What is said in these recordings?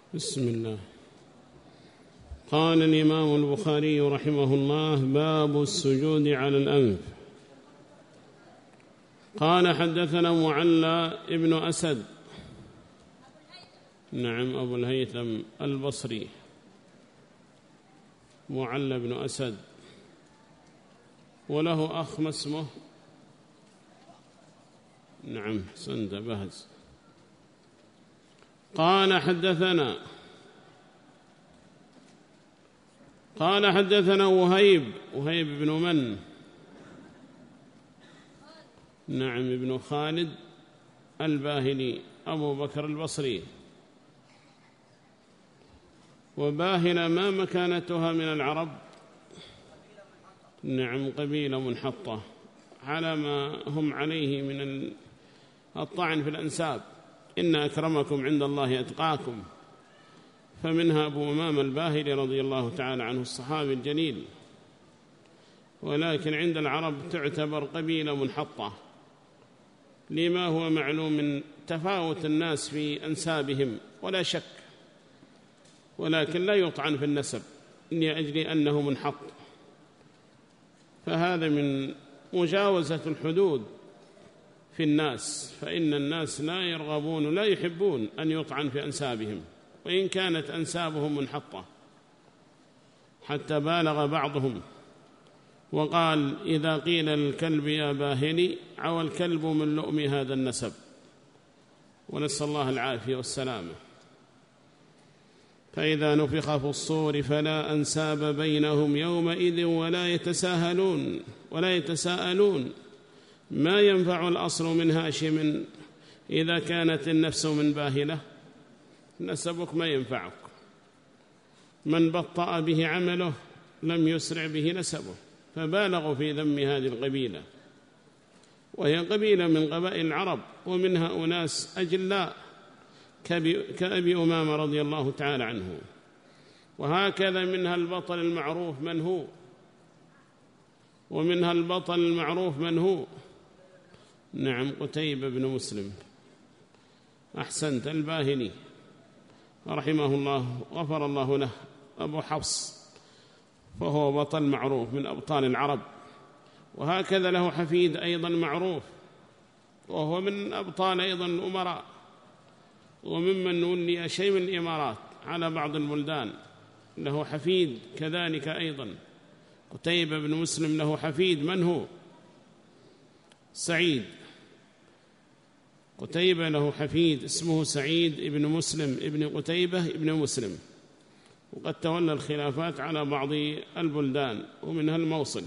بسم الله. قال الإمام البخاري رحمه الله: باب السجود على الأنف. قال: حدثنا معلى ابن أسد، نعم، أبو الهيثم البصري، معلى بن أسد، وله أخ ما اسمه؟ نعم، سند بهز. قال: حدثنا وهيب بن من؟ نعم، ابن خالد الباهلي أبو بكر البصري. وباهلة ما مكانتها من العرب؟ نعم، قبيلة منحطة على ما هم عليه من الطعن في الأنساب. إن أكرمكم عند الله أتقاكم، فمنها أبو أمام الباهلي رضي الله تعالى عنه الصحابي الجليل، ولكن عند العرب تعتبر قبيلة منحطة لما هو معلوم من تفاوت الناس في أنسابهم ولا شك، ولكن لا يطعن في النسب لأجل أنه منحط، فهذا من مجاوزة الحدود في الناس، فإن الناس لا يرغبون لا يحبون أن يطعن في أنسابهم وإن كانت أنسابهم منحطة، حتى بالغ بعضهم وقال: إذا قيل للكلب يا باهلي عوى الكلب من لؤم هذا النسب. ونسأل الله العافية والسلامة. فإذا نفخ في الصور فلا أنساب بينهم يومئذ ولا يتساءلون ما ينفع الأصل من هاشم إذا كانت النفس من باهلة. نسبك ما ينفعك، من بطأ به عمله لم يسرع به نسبه، فبالغوا في ذم هذه القبيلة، وهي قبيلة من قبائل العرب، ومنها أناس أجلاء كأبي أمامة رضي الله تعالى عنه. وهكذا منها البطل المعروف من هو، ومنها البطل المعروف من هو؟ نعم، قتيبة بن مسلم، أحسنت، الباهلي رحمه الله غفر الله له، أبو حفص، فهو بطل معروف من أبطال العرب. وهكذا له حفيد أيضا معروف، وهو من أبطال أيضا الأمراء، وممن ولي شيء من الإمارات على بعض البلدان، له حفيد كذلك أيضا. قتيبة بن مسلم له حفيد من هو؟ سعيد. قتيبة له حفيد اسمه سعيد ابن مسلم ابن قتيبة ابن مسلم، وقد تولى الخلافات على بعض البلدان ومنها الموصل،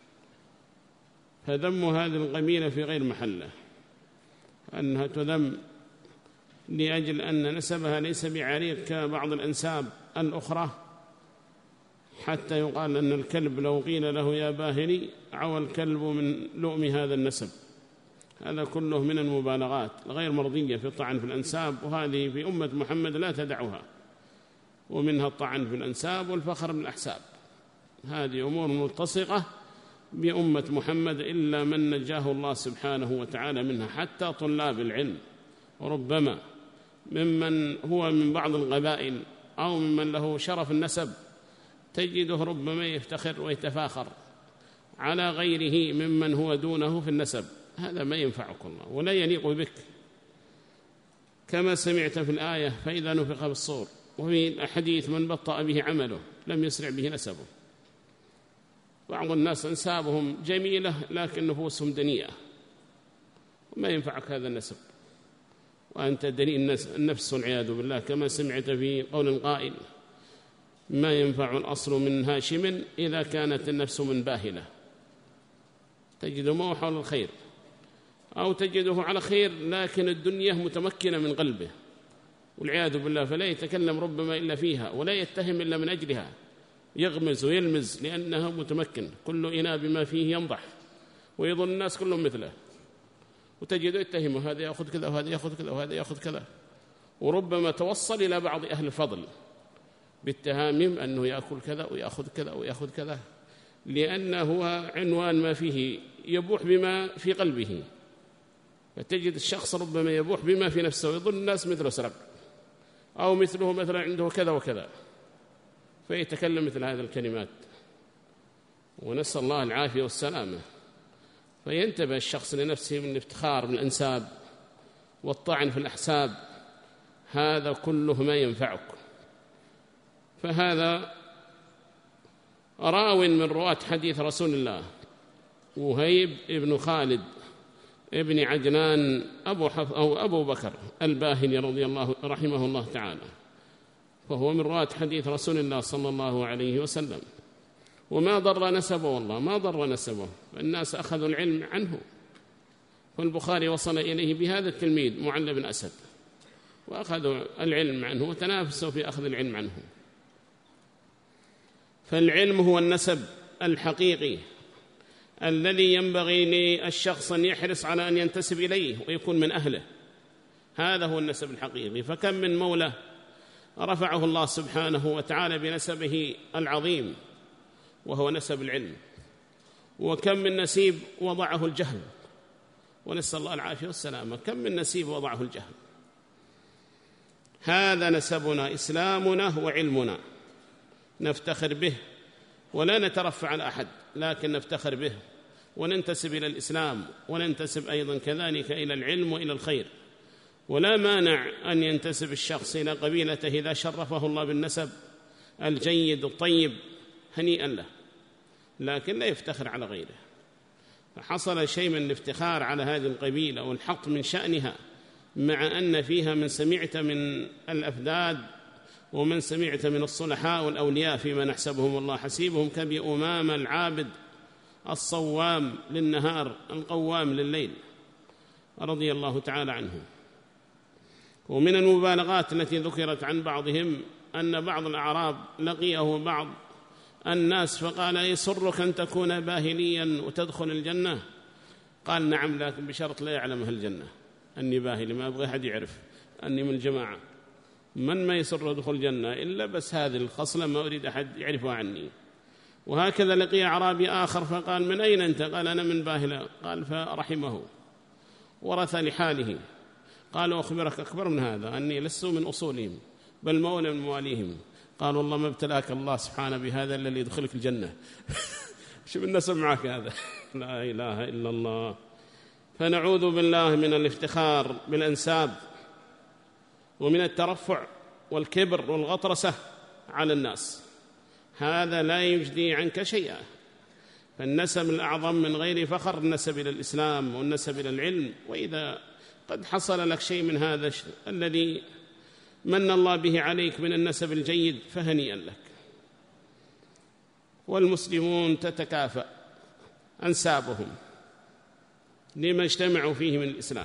فذم هذه القبيلة في غير محله، أنها تذم لأجل أن نسبها ليس بعريق كبعض الأنساب الأخرى، حتى يقال أن الكلب لو قيل له يا باهلي عوى الكلب من لؤم هذا النسب. هذا كله من المبالغات غير مرضية في الطعن في الأنساب، وهذه في أمة محمد لا تدعها، ومنها الطعن في الأنساب والفخر بالأحساب. هذه أمور ملتصقة بأمة محمد إلا من نجاه الله سبحانه وتعالى منها، حتى طلاب العلم، وربما ممن هو من بعض القبائل أو ممن له شرف النسب تجده ربما يفتخر ويتفاخر على غيره ممن هو دونه في النسب. هذا ما ينفعك الله ولا يليق بك، كما سمعت في الآية: فإذا نفخ في الصور، وفي الحديث: من بطأ به عمله لم يسرع به نسبه. بعض الناس أنسابهم جميلة لكن نفوسهم دنيئة، وما ينفعك هذا النسب، وأنت دنيء النفس والعياذ بالله، كما سمعت في قول القائل: ما ينفع الأصل من هاشم إذا كانت النفس من باهلة. تجده ما حول الخير، أو تجده على خير لكن الدنيا متمكنة من قلبه والعياذ بالله، فلا يتكلم ربما إلا فيها، ولا يتهم إلا من أجلها، يغمز ويلمز لأنها متمكن، كل إناء بما فيه ينضح، ويظن الناس كلهم مثله، وتجده يتهم هذا يأخذ كذا وهذا يأخذ كذا وهذا يأخذ كذا، وربما توصل إلى بعض أهل الفضل بالتهامم أنه يأكل كذا ويأخذ كذا ويأخذ كذا، لأنه هو عنوان ما فيه يبوح بما في قلبه، فتجد الشخص ربما يبوح بما في نفسه ويظن الناس مثل سرق، أو مثله مثلا عنده كذا وكذا، فيتكلم مثل هذه الكلمات، ونسأل الله العافية والسلامة. فينتبه الشخص لنفسه من الافتخار بالأنساب والطعن في الأحساب، هذا كله ما ينفعك. فهذا راو من رواة حديث رسول الله وهيب ابن خالد ابن عجلان أبو بكر الباهلي رضي الله رحمه الله تعالى، فهو من رواة حديث رسول الله صلى الله عليه وسلم، وما ضر نسبه، والله ما ضر نسبه، الناس أخذوا العلم عنه. والبخاري وصل إليه بهذا التلميذ معل بن أسد، وأخذوا العلم عنه وتنافسوا في أخذ العلم عنه. فالعلم هو النسب الحقيقي الذي ينبغي للشخص أن يحرص على أن ينتسب إليه ويكون من أهله، هذا هو النسب الحقيقي. فكم من مولى رفعه الله سبحانه وتعالى بنسبه العظيم وهو نسب العلم، وكم من نسيب وضعه الجهل، ونسأل الله العافية والسلامة. كم من نسيب وضعه الجهل. هذا نسبنا، إسلامنا وعلمنا، نفتخر به ولا نترفع على أحد، لكن نفتخر به وننتسب إلى الإسلام، وننتسب أيضا كذلك إلى العلم وإلى الخير. ولا مانع أن ينتسب الشخص إلى قبيلته إذا شرفه الله بالنسب الجيد الطيب، هنيئا له، لكن لا يفتخر على غيره. فحصل شيء من الافتخار على هذه القبيلة والحط من شأنها، مع أن فيها من سمعت من الأفداد ومن سمعت من الصلحاء والأولياء فيما نحسبهم الله حسيبهم، كأبي أمامة العابد الصوام للنهار القوام لليل رضي الله تعالى عنه. ومن المبالغات التي ذكرت عن بعضهم أن بعض الأعراب لقيه بعض الناس فقال: يسرك أن تكون باهليا وتدخل الجنة؟ قال: نعم، لكن بشرط لا يعلم أهل الجنة أني باهلي، ما أبغى أحد يعرف أني من الجماعة. من ما يسر دخول الجنة إلا بس هذه الخصلة ما أريد أحد يعرفها عني. وهكذا لقي أعرابي آخر فقال: من أين أنت؟ قال: أنا من باهلة. قال: فرحمه ورث لحاله. قال: أخبرك أكبر من هذا أني لست من أصولهم بل مولى من مواليهم. قال: والله ما ابتلاك الله سبحانه بهذا الذي يدخلك الجنة. شو بالنسب معك هذا؟ لا إله إلا الله. فنعوذ بالله من الافتخار بالأنساب ومن الترفع والكبر والغطرسة على الناس، هذا لا يجدي عنك شيئا. فالنسب الأعظم من غير فخر النسب إلى الإسلام والنسب إلى العلم. وإذا قد حصل لك شيء من هذا الذي من الله به عليك من النسب الجيد فهنيئا لك. والمسلمون تتكافأ أنسابهم لما اجتمعوا فيه من الإسلام.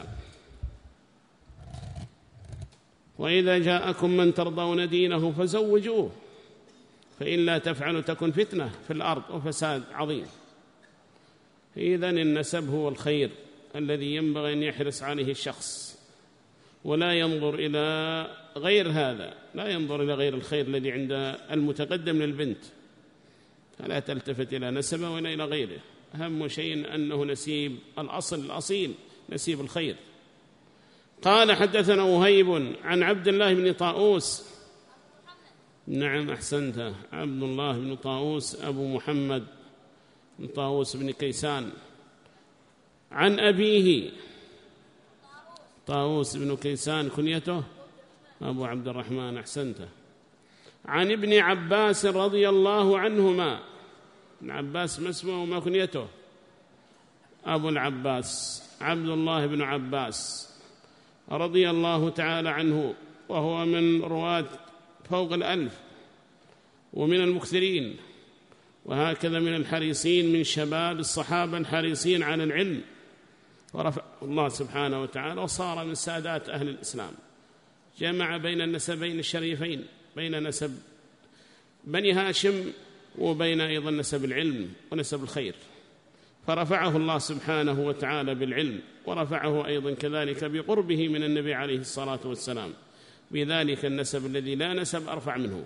وإذا جاءكم من ترضون دينه فزوجوه، فإن لا تفعلوا تكن فتنة في الأرض وفساد عظيم. إذن النسب هو الخير الذي ينبغي أن يحرص عليه الشخص، ولا ينظر إلى غير هذا، لا ينظر إلى غير الخير الذي عند المتقدم للبنت، فلا تلتفت إلى نسبه ولا إلى غيره. أهم شيء أنه نسيب الأصيل نسيب الخير. قال: حدثنا وهيب عن عبد الله بن طاووس. نعم أحسنت، عبد الله بن طاووس أبو محمد بن طاووس بن كيسان، عن أبيه طاووس بن كيسان كنيته أبو عبد الرحمن، أحسنت، عن ابن عباس رضي الله عنهما. ابن عباس ما اسمه وما كنيته؟ أبو العباس عبد الله بن عباس رضي الله تعالى عنه، وهو من رواة فوق 1000 ومن المكثرين، وهكذا من الحريصين من شباب الصحابة الحريصين على العلم، ورفع الله سبحانه وتعالى وصار من سادات أهل الإسلام. جمع بين النسبين الشريفين، بين نسب بني هاشم وبين أيضا نسب العلم ونسب الخير، فرفعه الله سبحانه وتعالى بالعلم، ورفعه أيضا كذلك بقربه من النبي عليه الصلاة والسلام، بذلك النسب الذي لا نسب أرفع منه.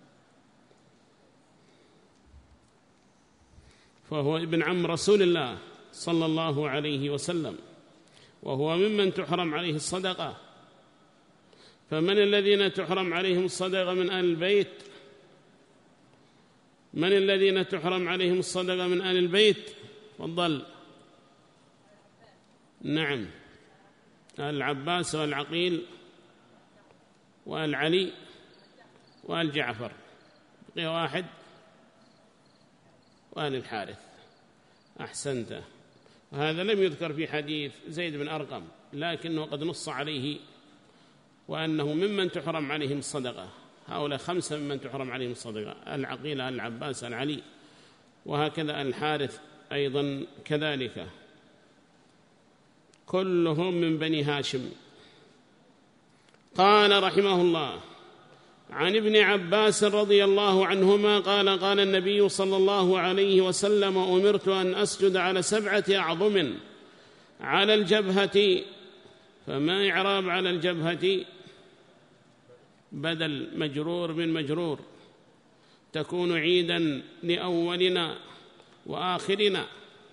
فهو ابن عم رسول الله صلى الله عليه وسلم، وهو ممن تحرم عليه الصدقة، فمن الذين تحرم عليهم الصدقة من آل البيت؟ من الذين تحرم عليهم الصدقة من آل البيت؟ تفضل. نعم، العباس والعقيل والعلي والجعفر، بقي واحد، وآل الحارث. أحسنت. وهذا لم يذكر في حديث زيد بن أرقم، لكنه قد نص عليه وأنه ممن تحرم عليهم الصدقة. هؤلاء 5 ممن تحرم عليهم الصدقة: العقيل، العباس، العلي، وهكذا الحارث أيضا كذلك، كلهم من بني هاشم. قال رحمه الله: عن ابن عباس رضي الله عنهما قال: قال النبي صلى الله عليه وسلم: أمرت أن أسجد على 7 أعظم على الجبهة. فما إعراب على الجبهة؟ بدل مجرور من مجرور، تكون عيدا لأولنا وآخرنا،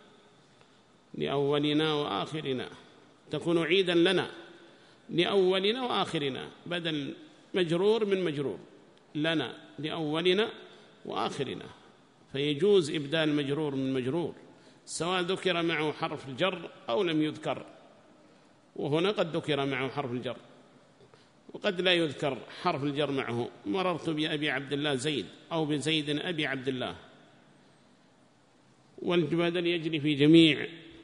لأولنا وآخرنا، تكون عيدا لنا لأولنا وآخرنا، بدل مجرور من مجرور، لنا لأولنا وآخرنا، فيجوز إبدال مجرور من مجرور سواء ذكر معه حرف الجر أو لم يذكر. وهنا قد ذكر معه حرف الجر وقد لا يذكر حرف الجر معه. مررت بأبي عبد الله زيد، أو بزيد أبي عبد الله، والبدل يجري في جميع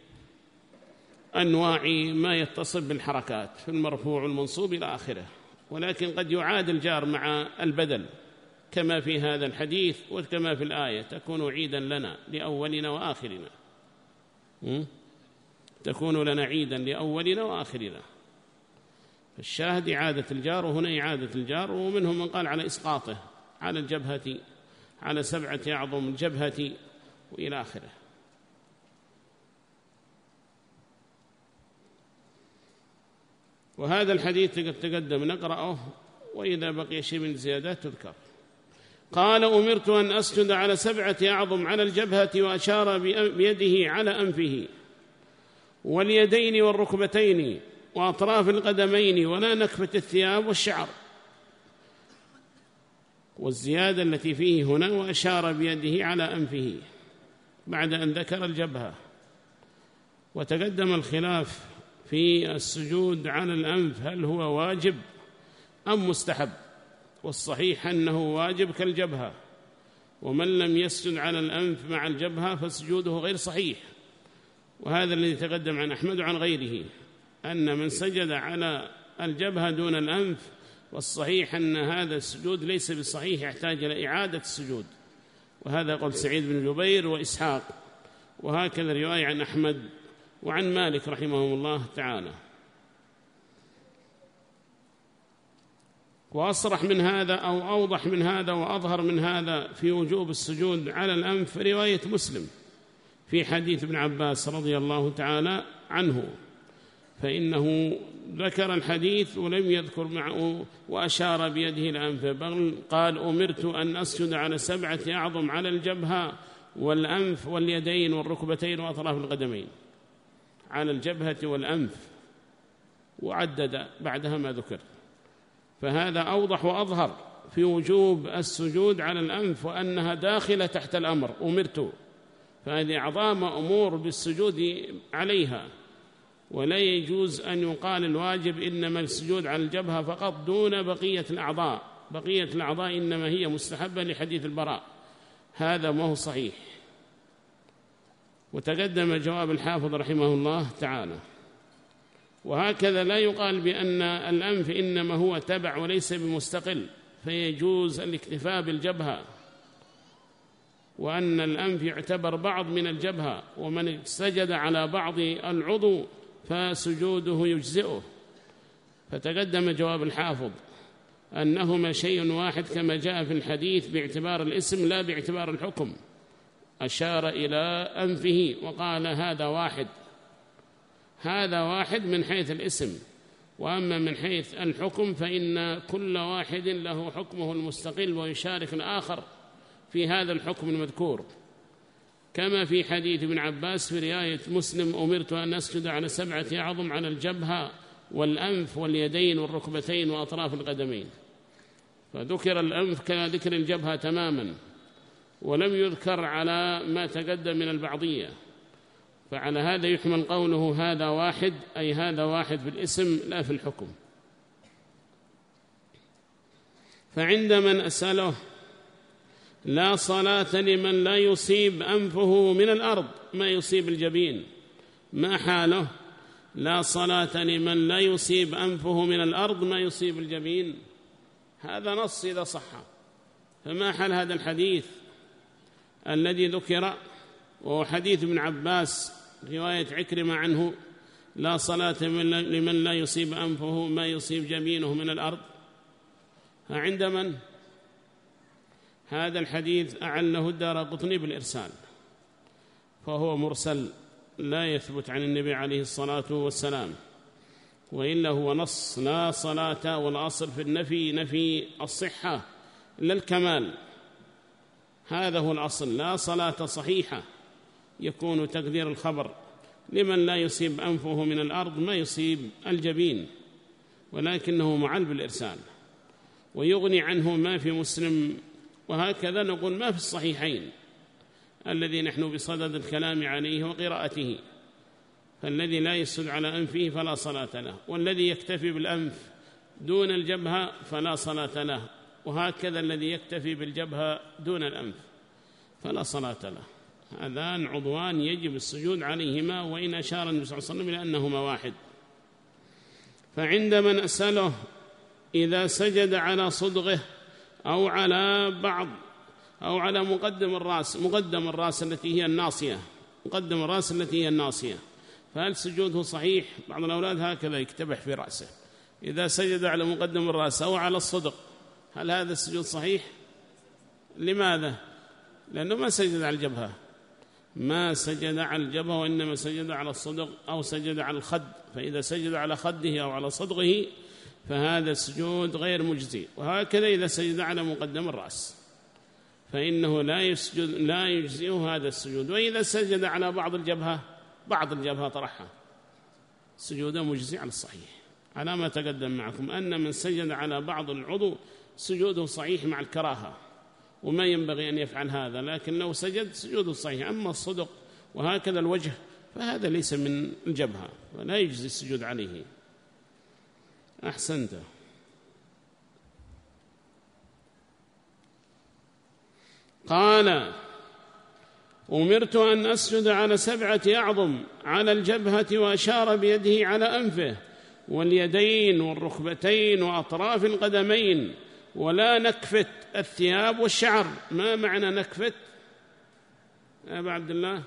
أنواع ما يتصل بالحركات، في المرفوع والمنصوب إلى آخره، ولكن قد يعاد الجار مع البدل كما في هذا الحديث وكما في الآية: تكون عيدا لنا لأولنا وآخرنا، تكون لنا عيدا لأولنا وآخرنا. فالشاهد إعادة الجار، وهنا إعادة الجار، ومنهم من قال على إسقاطه على الجبهة، على 7 أعظم الجبهة، وإلى آخره. وهذا الحديث قد تقدم نقرأه، وإذا بقي شيء من زيادات تذكر. قال: أمرت أن أسجد على 7 أعظم على الجبهة، وأشار بيده على أنفه واليدين والركبتين وأطراف القدمين، ولا نكفة الثياب والشعر. والزيادة التي فيه هنا: وأشار بيده على أنفه، بعد أن ذكر الجبهة. وتقدم الخلاف في السجود على الأنف، هل هو واجب أم مستحب؟ والصحيح أنه واجب كالجبهة، ومن لم يسجد على الأنف مع الجبهة فسجوده غير صحيح. وهذا الذي تقدم عن أحمد وعن غيره، أن من سجد على الجبهة دون الأنف، والصحيح أن هذا السجود ليس بصحيح، يحتاج إلى إعادة السجود. وهذا قول سعيد بن جبير وإسحاق، وهكذا رواية عن أحمد وعن مالك رحمه الله تعالى. وأصرح من هذا أو أوضح من هذا وأظهر من هذا في وجوب السجود على الأنف رواية مسلم في حديث ابن عباس رضي الله تعالى عنه، فإنه ذكر الحديث ولم يذكر معه وأشار بيده الأنف، بل قال: أمرت أن أسجد على 7 أعظم على الجبهة والأنف واليدين والركبتين وأطراف القدمين، على الجبهة والأنف، وعدد بعدها ما ذكر. فهذا أوضح وأظهر في وجوب السجود على الأنف، وأنها داخلة تحت الأمر أمرت، فهذه عظام أمور بالسجود عليها. ولا يجوز أن يقال الواجب إنما السجود على الجبهة فقط دون بقية الأعضاء، بقية الأعضاء إنما هي مستحبة لحديث البراء، هذا ما هو صحيح. وتقدم جواب الحافظ رحمه الله تعالى. وهكذا لا يقال بأن الأنف إنما هو تبع وليس بمستقل، فيجوز الاكتفاء بالجبهة، وأن الأنف يعتبر بعض من الجبهة، ومن سجد على بعض العضو فسجوده يجزئه. فتقدم جواب الحافظ أنهما شيء واحد كما جاء في الحديث باعتبار الاسم لا باعتبار الحكم. أشار إلى أنفه وقال: هذا واحد، هذا واحد من حيث الاسم، وأما من حيث الحكم فإن كل واحد له حكمه المستقل ويشارك الآخر في هذا الحكم المذكور، كما في حديث ابن عباس في رواية مسلم: أمرت أن أسجد على 7 أعظم على الجبهة والأنف واليدين والركبتين وأطراف القدمين، فذكر الأنف كذكر الجبهة تماما، ولم يذكر على ما تقدم من البعضية، فعلى هذا يحمل قوله هذا واحد، أي هذا واحد في الاسم لا في الحكم. فعند من أسأله لا صلاة لمن لا يصيب أنفه من الأرض ما يصيب الجبين، ما حاله؟ لا صلاة لمن لا يصيب أنفه من الأرض ما يصيب الجبين، هذا نص إذا صح، فما حال هذا الحديث الذي ذكر وهو حديث ابن عباس رواية عكرمة عنه لا صلاة لمن لا يصيب أنفه ما يصيب جبينه من الأرض؟ عند من؟ هذا الحديث أعله الدارقطني بالإرسال، فهو مرسل لا يثبت عن النبي عليه الصلاة والسلام، وإلا هو نص لا صلاة، والأصل في النفي نفي الصحة لا الكمال، هذا هو الأصل، لا صلاة صحيحة يكون تقدير الخبر لمن لا يصيب أنفه من الأرض ما يصيب الجبين، ولكنه معل بالإرسال، ويغني عنه ما في مسلم، وهكذا نقول ما في الصحيحين الذي نحن بصدد الكلام عليه وقراءته، فالذي لا يسجد على أنفه فلا صلاة له، والذي يكتفي بالأنف دون الجبهة فلا صلاة له، وهكذا الذي يكتفي بالجبهة دون الأنف فلا صلاة له. هذان عضوان يجب السجود عليهما، وإن أشار النبي صلى الله عليه وسلم إلى أنهما واحد. فعند من أسأله إذا سجد على صدغه أو على بعض أو على مقدم الرأس التي هي الناصية، مقدم الرأس التي هي الناصية، فهل سجوده صحيح؟ بعض الأولاد هكذا يكتبح في رأسه، إذا سجد على مقدم الرأس أو على الصدغ هل هذا السجود صحيح؟ لماذا؟ لأنه ما سجد على الجبهة، ما سجد على الجبهة، وإنما سجد على الصدغ أو سجد على الخد، فإذا سجد على خده أو على صدغه فهذا السجود غير مجزي. وهكذا إذا سجد على مقدم الرأس فإنه لا يجزئه هذا السجود. وإذا سجد على بعض الجبهة طرحها سجوده مجزي على الصحيح، على ما تقدم معكم أن من سجد على بعض العضو سجوده صحيح مع الكراهة، وما ينبغي أن يفعل هذا، لكن لو سجد سجوده صحيح. أما الصدق وهكذا الوجه فهذا ليس من الجبهة ولا يجزي السجود عليه. أحسنت. قال أمرت أن أسجد على 7 أعظم على الجبهة، وأشار بيده على أنفه واليدين والركبتين وأطراف القدمين، ولا نكفت الثياب والشعر. ما معنى نكفت يا أبا عبد الله؟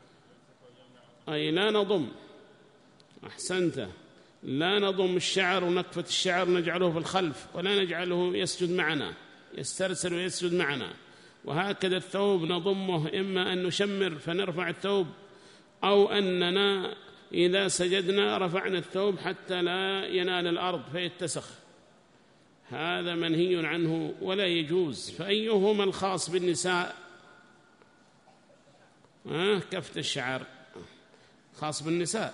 أي لا نضم. أحسنت، لا نضم الشعر ونكفت الشعر نجعله في الخلف، ولا نجعله يسجد معنا، يسترسل ويسجد معنا. وهكذا الثوب نضمه، إما أن نشمر فنرفع الثوب، أو أننا إذا سجدنا رفعنا الثوب حتى لا ينال الأرض فيتسخ، هذا منهي عنه ولا يجوز. فأيهما الخاص بالنساء؟ كفت الشعر خاص بالنساء.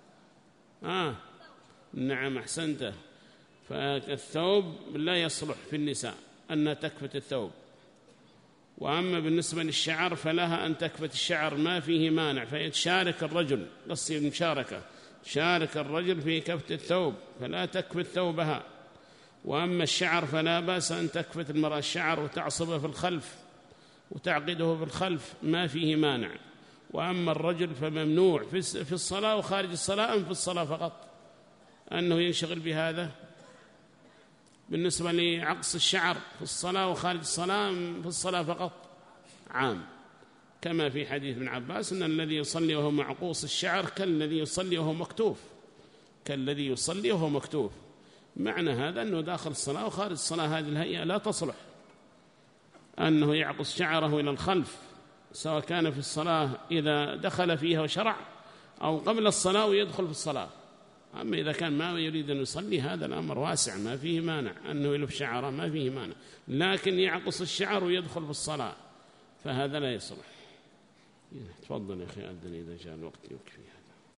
نعم أحسنت. فالثوب لا يصلح في النساء أن تكفت الثوب، وأما بالنسبة للشعر فلها أن تكفت الشعر ما فيه مانع، فيتشارك الرجل، قصي المشاركة، شارك الرجل في كفت الثوب فلا تكفت ثوبها. وأما الشعر فلا بأس أن تكفت المرأة الشعر وتعصبه في الخلف وتعقده في الخلف، ما فيه مانع. وأما الرجل فممنوع في الصلاة وخارج الصلاة، أم في الصلاة فقط أنه ينشغل بهذا؟ بالنسبة لعقص الشعر في الصلاة وخارج الصلاة، في الصلاة فقط عام، كما في حديث ابن عباس أن الذي يصلي وهو معقوص الشعر كالذي يصلي وهو مكتوف، كالذي يصلي وهو مكتوف. معنى هذا أنه داخل الصلاة وخارج الصلاة هذه الهيئة لا تصلح، أنه يعقص شعره إلى الخلف، سواء كان في الصلاة إذا دخل فيها وشرع، أو قبل الصلاة ويدخل في الصلاة. أما إذا كان ما يريد أن يصلي هذا الأمر واسع، ما فيه مانع أنه يلف شعره، ما فيه مانع، لكن يعقص الشعر ويدخل في الصلاة فهذا لا يصلح. تفضل يا أخي، أذن إذا جاء الوقت يكفي.